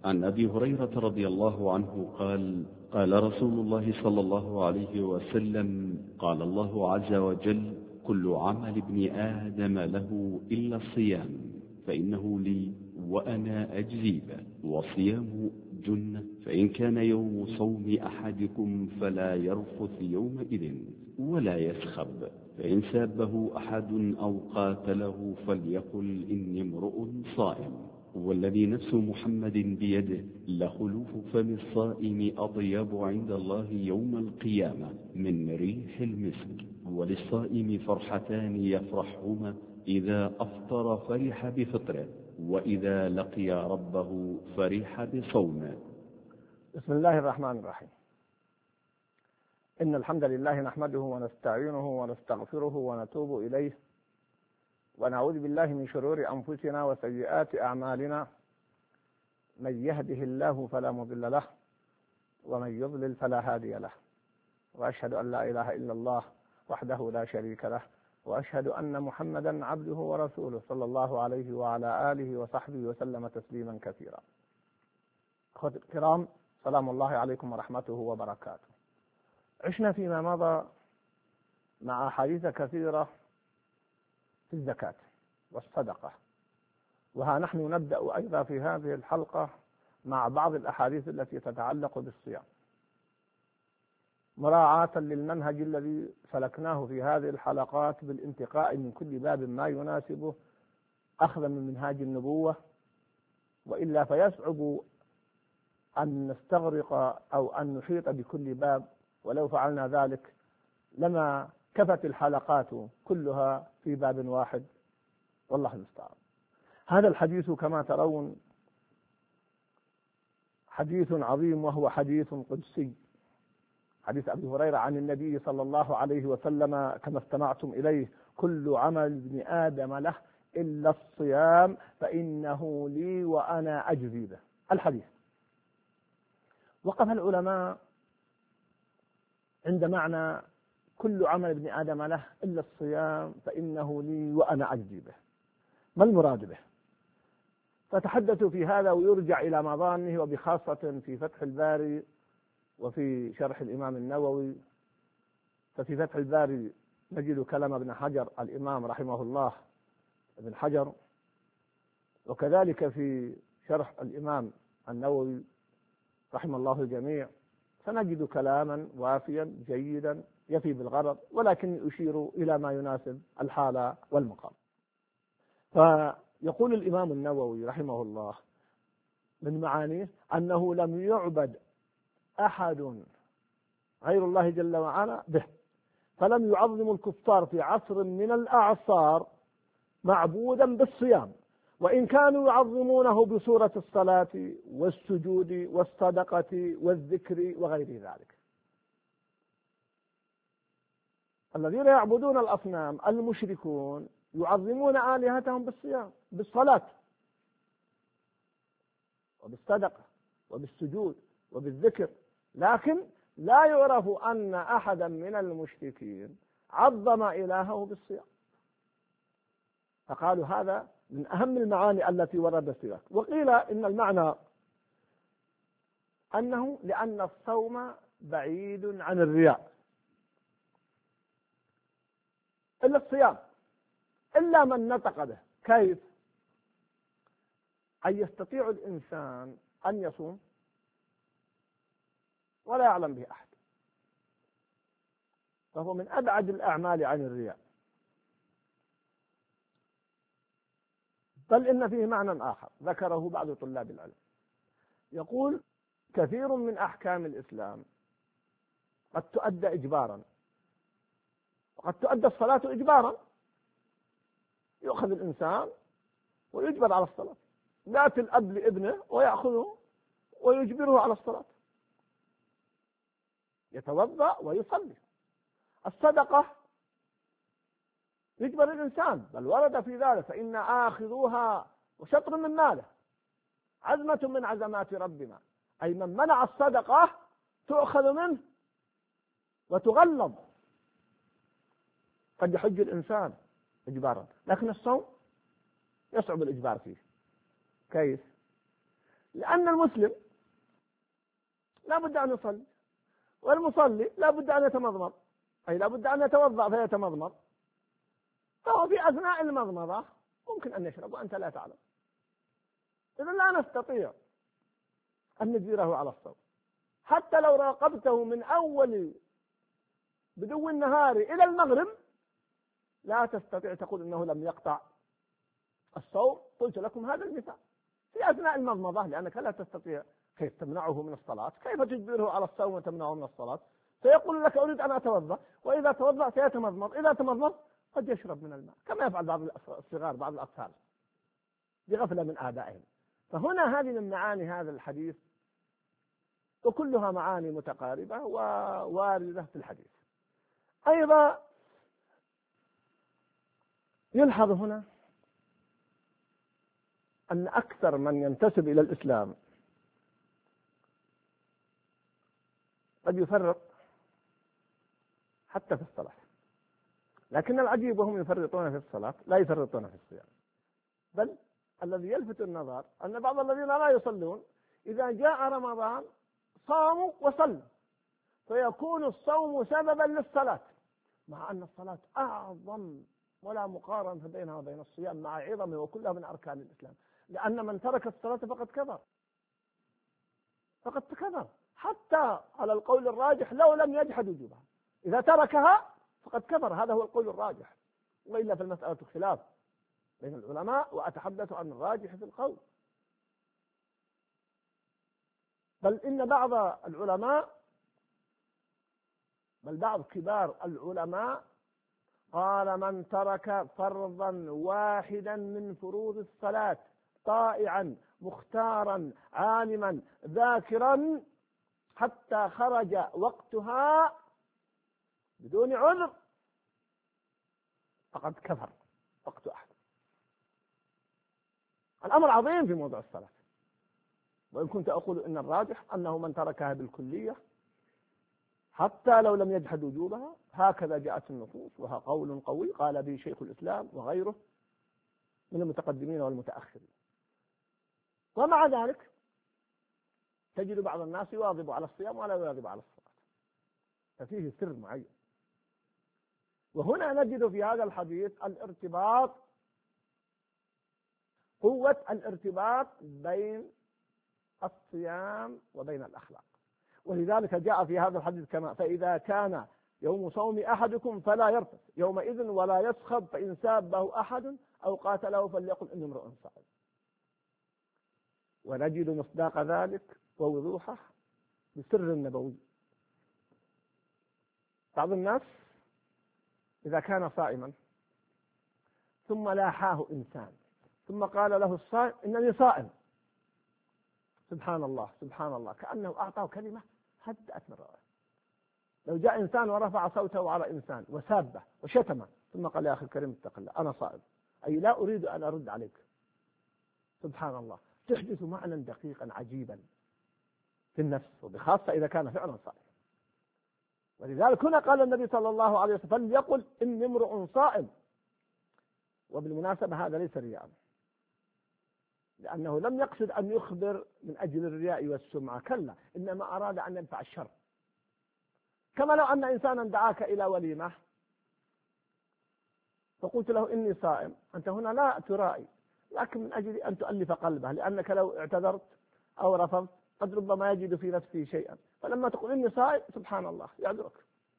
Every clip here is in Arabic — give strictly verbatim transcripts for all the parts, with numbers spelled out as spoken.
عن أبي هريرة رضي الله عنه قال: قال رسول الله صلى الله عليه وسلم: قال الله عز وجل: كل عمل ابن آدم له إلا الصيام فإنه لي وأنا أجزي به، والصيام جنة، فإن كان يوم صوم أحدكم فلا يرفث يومئذ ولا يسخب، فإن سابه أحد أو قاتله فليقل إني امرؤ صائم، والذي نفس محمد بيده لخلوف فم الصائم أطيب عند الله يوم القيامة من ريح المسك. وللصائم فرحتان يفرحهما: إذا أفطر فرح بفطره، وإذا لقي ربه فرح بصومه. بسم الله الرحمن الرحيم. إن الحمد لله نحمده ونستعينه ونستغفره ونتوب إليه، ونعوذ بالله من شرور أنفسنا وسيئات أعمالنا، من يهده الله فلا مضل له ومن يضلل فلا هادي له، وأشهد أن لا إله إلا الله وحده لا شريك له، وأشهد أن محمدا عبده ورسوله صلى الله عليه وعلى آله وصحبه وسلم تسليما كثيرا. أخوتي الكرام، سلام الله عليكم ورحمته وبركاته. عشنا فيما مضى مع أحاديث كثيرة في الزكاة والصدقة، وها نحن نبدأ أيضا في هذه الحلقة مع بعض الأحاديث التي تتعلق بالصيام، مراعاة للمنهج الذي سلكناه في هذه الحلقات بالانتقاء من كل باب ما يناسبه، أخذا من منهاج النبوة، وإلا فيصعب أن نستغرق أو أن نحيط بكل باب، ولو فعلنا ذلك لما كفت الحلقات كلها في باب واحد، والله المستعان. هذا الحديث كما ترون حديث عظيم، وهو حديث قدسي، حديث أبي هريرة عن النبي صلى الله عليه وسلم كما استمعتم إليه: كل عمل ابن آدم له إلا الصيام فإنه لي وأنا أجزي به. الحديث وقف العلماء عند معنى كل عمل ابن آدم له إلا الصيام فإنه لي وأنا أجزي به. ما المراد به؟ فتحدثوا في هذا، ويرجع إلى مظانه، وبخاصة في فتح الباري وفي شرح الإمام النووي. ففي فتح الباري نجد كلام ابن حجر الإمام رحمه الله ابن حجر، وكذلك في شرح الإمام النووي رحمه الله الجميع، فنجد كلاما وافيا جيدا يفي بالغرض، ولكن يشير إلى ما يناسب الحالة والمقام. فيقول الإمام النووي رحمه الله من معانيه أنه لم يعبد أحد غير الله جل وعلا به، فلم يعظم الكفار في عصر من الأعصار معبودا بالصيام، وإن كانوا يعظمونه بصورة الصلاة والسجود والصدقة والذكر وغير ذلك. الذين يعبدون الأصنام المشركون يعظمون آلهتهم بالصيام، بالصلاة وبالصدقة وبالسجود وبالذكر، لكن لا يعرف أن أحدا من المشركين عظم إلهه بالصيام. فقالوا هذا من أهم المعاني التي وردت في ذلك. وقيل إن المعنى أنه لأن الصوم بعيد عن الرياء، إلا الصيام إلا من نطق به. كيف؟ أن يستطيع الإنسان أن يصوم ولا يعلم به أحد، فهو من أبعد الأعمال عن الرياء. بل إن فيه معنى آخر ذكره بعض طلاب العلم، يقول: كثير من أحكام الإسلام قد تؤدى إجبارا، وقد تؤدى الصلاة إجبارا. يؤخذ الإنسان ويجبر على الصلاة، يأتي الأب لابنه ويأخذه ويجبره على الصلاة، يتوضأ ويصلي. الصدقة يجبر الإنسان، بل ورد في ذلك: فإن آخذوها وشطر من ماله عزمة من عزمات ربنا، أي من منع الصدقة تؤخذ منه وتغلظ. قد يحج الإنسان إجبارا، لكن الصوم يصعب الإجبار فيه. كيف؟ لأن المسلم لا بد أن يصلي، والمصلي لا بد أن يتمضمض، أي لا بد أن يتوضأ فيتمضمض، فهو في أثناء المضمضة ممكن أن يشرب وأنت لا تعلم. إذن لا نستطيع أن نجبره على الصوم، حتى لو راقبته من أول بدو النهار إلى المغرب لا تستطيع تقول إنه لم يقطع الصوم. قلت لكم هذا المثال في أثناء المضمضة، لأنك لا تستطيع كيف تمنعه من الصلاة، كيف تجبره على الصوم وتمنعه من الصلاة؟ فيقول لك أريد أن أتوضأ، وإذا توضأ سيتمضمض، إذا تمضمض قد يشرب من الماء كما يفعل بعض الصغار بعض الأطفال بغفلة من آبائهم. فهنا هذه من معاني هذا الحديث، وكلها معاني متقاربة وواردة في الحديث. أيضا يلحظ هنا أن أكثر من ينتسب إلى الإسلام قد يفرط حتى في الصلاة، لكن العجيب وهم يفرطون في الصلاة لا يفرطون في الصيام. بل الذي يلفت النظر أن بعض الذين لا يصلون إذا جاء رمضان صاموا وصلوا، فيكون الصوم سببا للصلاة، مع أن الصلاة أعظم ولا مقارنة بينها وبين الصيام مع عظمه وكلها من أركان الإسلام. لأن من ترك الصلاة فقد كفر، فقد كفر حتى على القول الراجح لو لم يجحد وجوبها، إذا تركها فقد كفر، هذا هو القول الراجح، وإلا في المسألة خلاف بين العلماء، وأتحدث عن الراجح في القول. بل إن بعض العلماء بل بعض كبار العلماء قال من ترك فرضا واحدا من فروض الصلاة طائعا مختارا عالما ذاكرا حتى خرج وقتها بدون عذر فقد كفر وقت أحد. الأمر عظيم في موضوع الصلاة، وإن كنت أقول إن الراجح أنه من تركها بالكلية حتى لو لم يجحد وجوبها، هكذا جاءت النصوص، وها قول قوي قال به شيخ الإسلام وغيره من المتقدمين والمتأخرين. ومع ذلك تجد بعض الناس يواظب على الصيام ولا يواظب على الصلاة، ففيه سر معين. وهنا نجد في هذا الحديث الارتباط، قوة الارتباط بين الصيام وبين الأخلاق. ولذلك جاء في هذا الحديث كما فإذا كان يوم صوم أحدكم فلا يرفث يومئذ ولا يسخب، فإن سابه أحد أو قاتله فليقل إني امرؤ صائم. ونجد مصداق ذلك ووضوحه بسر النبوي. بعض الناس إذا كان صائما ثم لاحاه إنسان ثم قال له الصائم إنني صائم، سبحان الله سبحان الله، كأنه أعطاه كلمة هدأت من رأيه. لو جاء إنسان ورفع صوته على إنسان وسابه وشتمه ثم قال يا أخي الكريم اتق الله أنا صائم، أي لا أريد أن أرد عليك، سبحان الله، تحدث معنى دقيقا عجيبا في النفس، وبخاصة إذا كان فعلا صائم. ولذلك هنا قال النبي صلى الله عليه وسلم فليقل إني امرؤ صائم. وبالمناسبة هذا ليس رياء، لأنه لم يقصد أن يخبر من أجل الرياء والسمعة، كلا، إنما أراد أن ينفع الشر. كما لو أن إنسانا دعاك إلى وليمة فقلت له إني صائم، أنت هنا لا ترائي، لكن من أجل أن تؤلف قلبه، لأنك لو اعتذرت أو رفضت قد ربما يجد في نفسه شيئا، فلما تقول إني صائم سبحان الله يعذرك.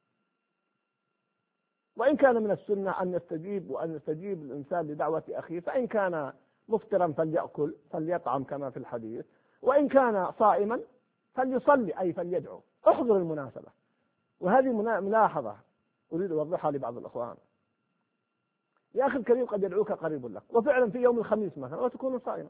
وإن كان من السنة أن يستجيب وأن يستجيب الإنسان لدعوة أخيه، فإن كان مفطرا فليأكل فليطعم كما في الحديث، وإن كان صائما فليصلي أي فليدعو. احضر المناسبة. وهذه ملاحظة أريد أوضحها لبعض الأخوان. يا أخي الكريم قد يدعوك قريب لك، وفعلا في يوم الخميس مثلا وتكون صائما،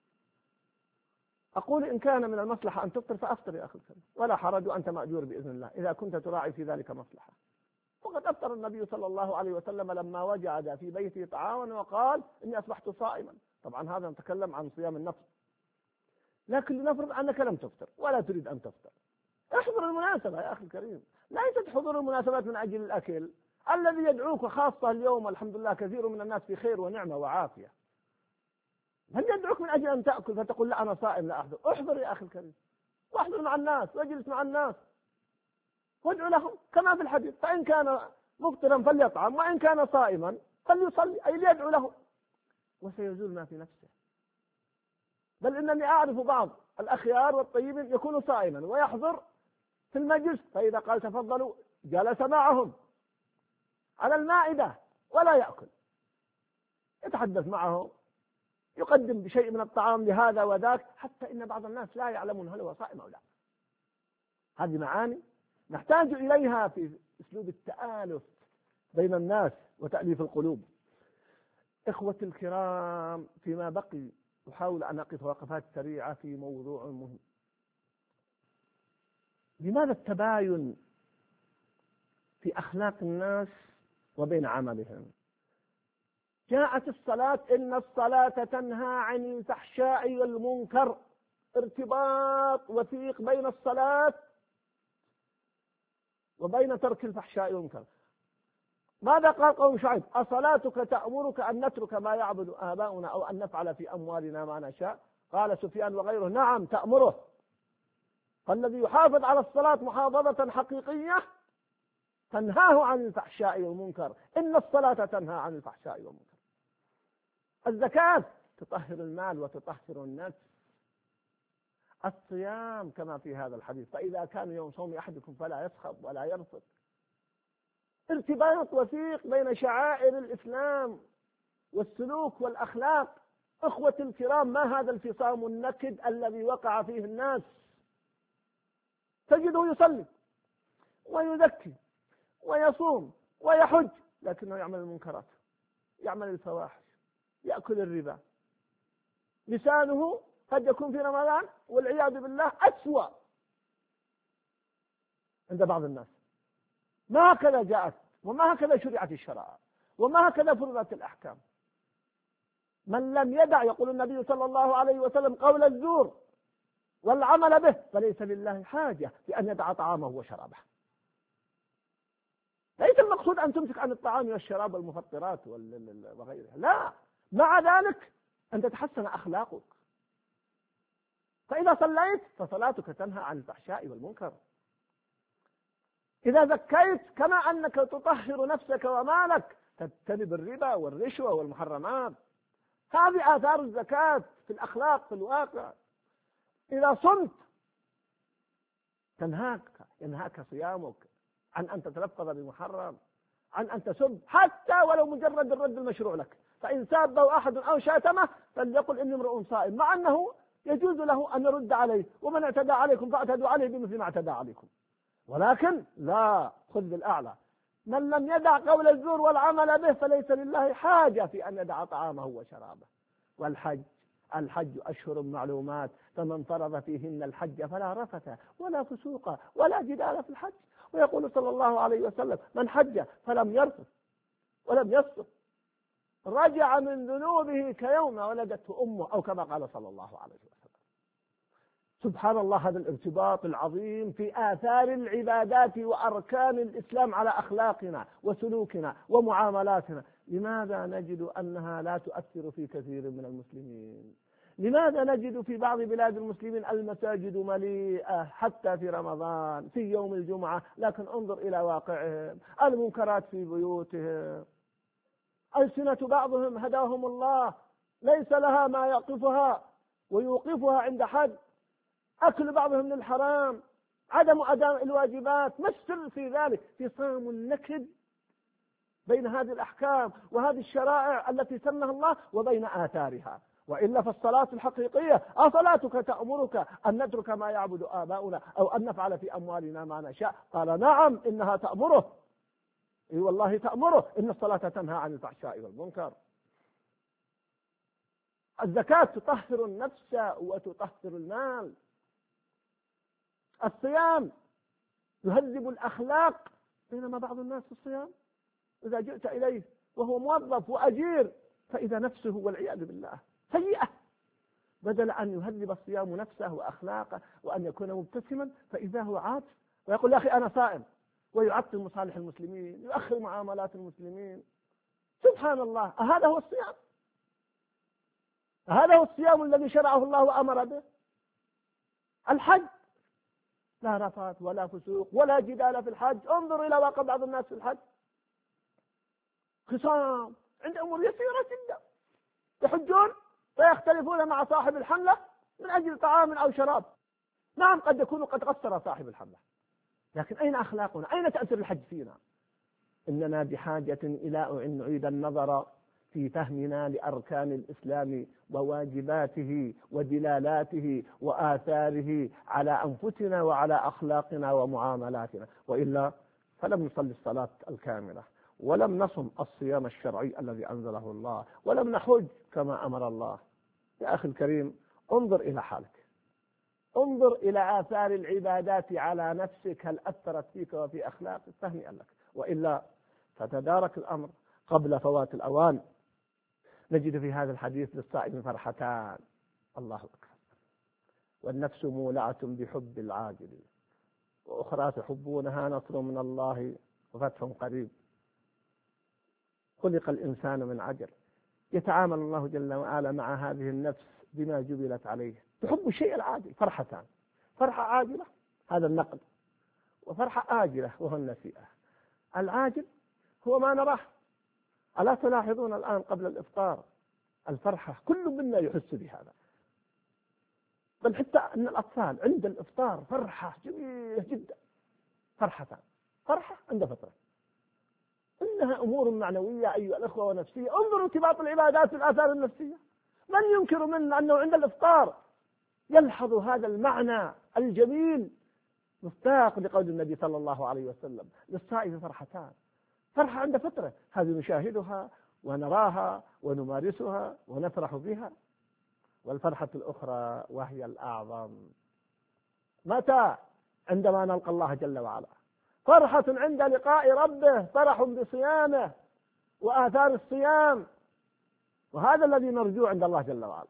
أقول إن كان من المصلحة أن تفطر فأفطر يا أخي الكريم، ولا حرج وأنت مأجور بإذن الله إذا كنت تراعي في ذلك مصلحة. وقد أفطر النبي صلى الله عليه وسلم لما وجد في بيته طعاما وقال إني أصبحت صائما. طبعا هذا نتكلم عن صيام النفس، لكن لنفرض أنك لم تفطر ولا تريد أن تفطر، احضر المناسبة يا أخي الكريم، ليست حضور المناسبات من أجل الأكل. الذي يدعوك خاصة اليوم الحمد لله كثير من الناس في خير ونعمة وعافية، هل يدعوك من أجل أن تأكل فتقول لا أنا صائم لا أحضر؟ احضر يا أخي الكريم، واحضر مع الناس واجلس مع الناس وادعو لهم كما في الحديث، فإن كان مفطرا فليطعم وإن كان صائما فليصلي، أي ليدعو له، وسيزول ما في نفسه. بل إنني أعرف بعض الأخيار والطيبين يكون صائما ويحضر في المجلس، فإذا قال تفضلوا جلس معهم على المائدة ولا يأكل، يتحدث معهم، يقدم بشيء من الطعام لهذا وذاك، حتى إن بعض الناس لا يعلمون هل هو صائم أو لا. هذه معاني نحتاج إليها في أسلوب التآلف بين الناس وتأليف القلوب. إخوة الكرام، فيما بقي أحاول أن أقف وقفات سريعة في موضوع مهم. لماذا التباين في أخلاق الناس وبين عملهم؟ جاءت الصلاة، إن الصلاة تنهى عن الفحشاء والمنكر، ارتباط وثيق بين الصلاة وبين ترك الفحشاء والمنكر. ماذا قال قوم شعيب؟ أصلاتك تأمرك أن نترك ما يعبد آباؤنا أو أن نفعل في أموالنا ما نشاء؟ قال سفيان وغيره نعم تأمره. فالذي يحافظ على الصلاة محافظة حقيقية تنهاه عن الفحشاء والمنكر، إن الصلاة تنهى عن الفحشاء والمنكر. الزكاة تطهر المال وتطهر النفس. الصيام كما في هذا الحديث، فإذا كان يوم صوم أحدكم فلا يسخط ولا يرفث. ارتباط وثيق بين شعائر الإسلام والسلوك والأخلاق. أخوة الكرام، ما هذا الفصام النكد الذي وقع فيه الناس؟ تجده يصلي ويزكي ويصوم ويحج، لكنه يعمل المنكرات، يعمل الفواحش، يأكل الربا. لسانه قد يكون في رمضان والعياذ بالله أسوأ عند بعض الناس. ما هكذا جاءت وما هكذا شرعت الشرائع وما هكذا فرضت الأحكام. من لم يدع، يقول النبي صلى الله عليه وسلم، قول الزور والعمل به فليس لله حاجة بأن يدع طعامه وشرابه. ليس المقصود أن تمسك عن الطعام والشراب والمفطرات وغيرها، لا، مع ذلك أن تتحسن أخلاقك. فإذا صليت فصلاتك تنهى عن الفحشاء والمنكر. إذا زكيت كما أنك تطهر نفسك ومالك تجتنب الربا والرشوة والمحرمات. هذه آثار الزكاة في الأخلاق في الواقع. إذا صمت تنهاك ينهاك صيامك عن أن تتلفظ بمحرم، عن أن تسب، حتى ولو مجرد الرد المشروع لك. فإن سابه أحد أو شاتمه فليقل إني امرؤ صائم، مع أنه يجوز له أن يرد عليه، ومن اعتدى عليكم فاعتدوا عليه بمثل ما اعتدى عليكم. ولكن لا، خذ بالأعلى. من لم يدع قول الزور والعمل به فليس لله حاجة في أن يدع طعامه وشرابه. والحج، الحج أشهر معلومات، فمن فرض فيهن الحج فلا رفث ولا فسوق ولا جدال في الحج. ويقول صلى الله عليه وسلم من حج فلم يرفث ولم يفسق رجع من ذنوبه كيوم ولدته أمه، أو كما قال صلى الله عليه وسلم. سبحان الله، هذا الارتباط العظيم في آثار العبادات وأركان الإسلام على أخلاقنا وسلوكنا ومعاملاتنا. لماذا نجد أنها لا تؤثر في كثير من المسلمين؟ لماذا نجد في بعض بلاد المسلمين المساجد مليئة حتى في رمضان في يوم الجمعة، لكن انظر إلى واقعهم، المنكرات في بيوتهم، ألسنة بعضهم هداهم الله ليس لها ما يقفها ويوقفها عند حد، أكل بعضهم للحرام، عدم أداء الواجبات. ما السر في ذلك؟ فصام النكد بين هذه الأحكام وهذه الشرائع التي سنها الله وبين آثارها. وإلا فالصلاة الحقيقية، أصلاتك تأمرك أن نترك ما يعبد آباؤنا أو أن نفعل في أموالنا ما نشاء؟ قال نعم إنها تأمره، إي والله تأمره، إن الصلاة تنهى عن الفحشاء والمنكر. الزكاة تطهر النفس وتطهر المال. الصيام يهذب الأخلاق، بينما بعض الناس في الصيام إذا جئت إليه وهو موظف وأجير فإذا نفسه والعياذ بالله سيئة، بدل أن يهذب الصيام نفسه وأخلاقه وأن يكون مبتسما فإذا هو عاطف ويقول يا أخي أنا صائم، ويعطل مصالح المسلمين، يؤخر معاملات المسلمين. سبحان الله، هذا هو الصيام؟ هذا هو الصيام الذي شرعه الله وأمر به. الحج لا رفث ولا فسوق ولا جدال في الحج. انظر إلى واقع بعض الناس في الحج، خصام عند أمور يسيرة جدا، يحجون ويختلفون مع صاحب الحملة من أجل طعام أو شراب. نعم قد يكون قد قصر صاحب الحملة، لكن أين أخلاقنا؟ أين تأثير الحج فينا؟ إننا بحاجة إلى أن نعيد النظر في فهمنا لأركان الإسلام وواجباته ودلالاته وآثاره على أنفسنا وعلى أخلاقنا ومعاملاتنا، وإلا فلم نصلي الصلاة الكاملة، ولم نصم الصيام الشرعي الذي أنزله الله، ولم نحج كما أمر الله. يا أخي الكريم، انظر إلى حالك، انظر إلى آثار العبادات على نفسك، هل أثرت فيك وفي أخلاقك؟ فهنيئا لك، وإلا فتدارك الأمر قبل فوات الأوان. نجد في هذا الحديث للصائم فرحتان، الله أكبر، والنفس مولعة بحب العاجل، وأخرى تحبونها نصر من الله وفتح قريب. خلق الإنسان من عجل، يتعامل الله جل وعلا مع هذه النفس بما جبلت عليه، تحب الشيء العاجل. فرحتان، فرحة عاجلة هذا النقد، وفرحة آجلة وهو النسيئة. العاجل هو ما نراه، ألا تلاحظون الآن قبل الإفطار الفرحة كل منا يحس بهذا، بل حتى أن الأطفال عند الإفطار فرحة جميلة جدا. فرحتان، فرحة عند فطرة، إنها أمور معنوية أيها الأخوة ونفسية. انظروا ارتباط العبادات بالآثار النفسية. من ينكر منا أنه عند الإفطار يلحظ هذا المعنى الجميل مصداق لقول النبي صلى الله عليه وسلم للصائم فرحتان. فرحة عند فترة هذه نشاهدها ونراها ونمارسها ونفرح بها، والفرحة الأخرى وهي الأعظم متى؟ عندما نلقى الله جل وعلا. فرحة عند لقاء ربه، فرح بصيامه وآثار الصيام، وهذا الذي نرجوه عند الله جل وعلا.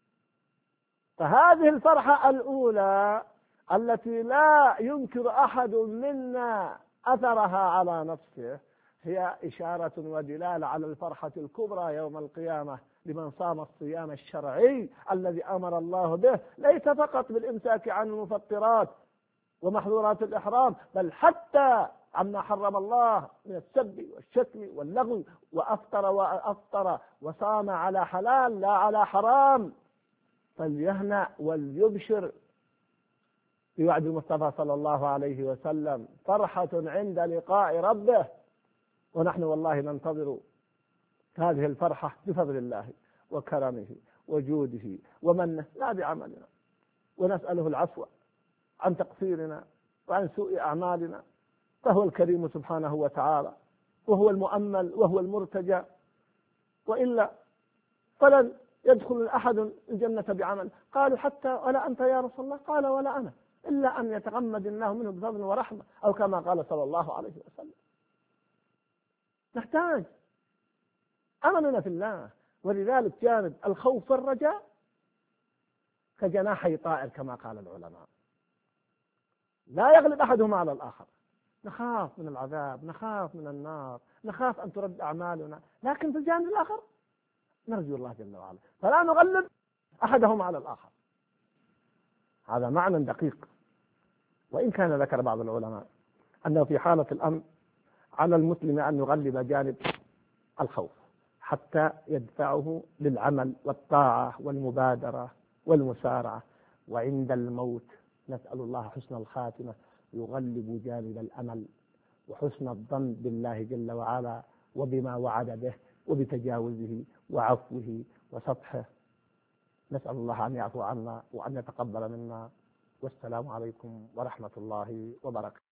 فهذه الفرحة الأولى التي لا ينكر أحد منا أثرها على نفسه هي إشارة ودلالة على الفرحة الكبرى يوم القيامة لمن صام الصيام الشرعي الذي أمر الله به، ليس فقط بالإمساك عن المفطرات ومحظورات الإحرام، بل حتى عما حرم الله من السب والشتم واللغو، وأفطر وأفطر وصام على حلال لا على حرام، فليهنأ وليبشر بوعد المصطفى صلى الله عليه وسلم فرحة عند لقاء ربه. ونحن والله ننتظر هذه الفرحة بفضل الله وكرمه وجوده ومنه، لا بعملنا، ونسأله العفو عن تقصيرنا وعن سوء أعمالنا، فهو الكريم سبحانه وتعالى، وهو المؤمل وهو المرتجى، وإلا فلن يدخل أحد الجنة بعمل. قالوا حتى ولا أنت يا رسول الله؟ قال ولا أنا، إلا أن يتغمد الله منه بفضل ورحمة، أو كما قال صلى الله عليه وسلم. نحتاج أمننا في الله، ولذلك جانب الخوف والرجاء كجناحي طائر كما قال العلماء، لا يغلب أحدهما على الآخر. نخاف من العذاب، نخاف من النار، نخاف أن ترد أعمالنا، لكن في الجانب الآخر نرجو الله جل وعلا، فلا نغلب أحدهما على الآخر. هذا معنى دقيق، وإن كان ذكر بعض العلماء أنه في حالة الأمن على المسلم أن يغلب جانب الخوف حتى يدفعه للعمل والطاعة والمبادرة والمسارعة، وعند الموت نسأل الله حسن الخاتمة يغلب جانب الأمل وحسن الظن بالله جل وعلا وبما وعد به وبتجاوزه وعفوه وسطحه. نسأل الله أن يعفو عنا وأن يتقبل منا، والسلام عليكم ورحمة الله وبركاته.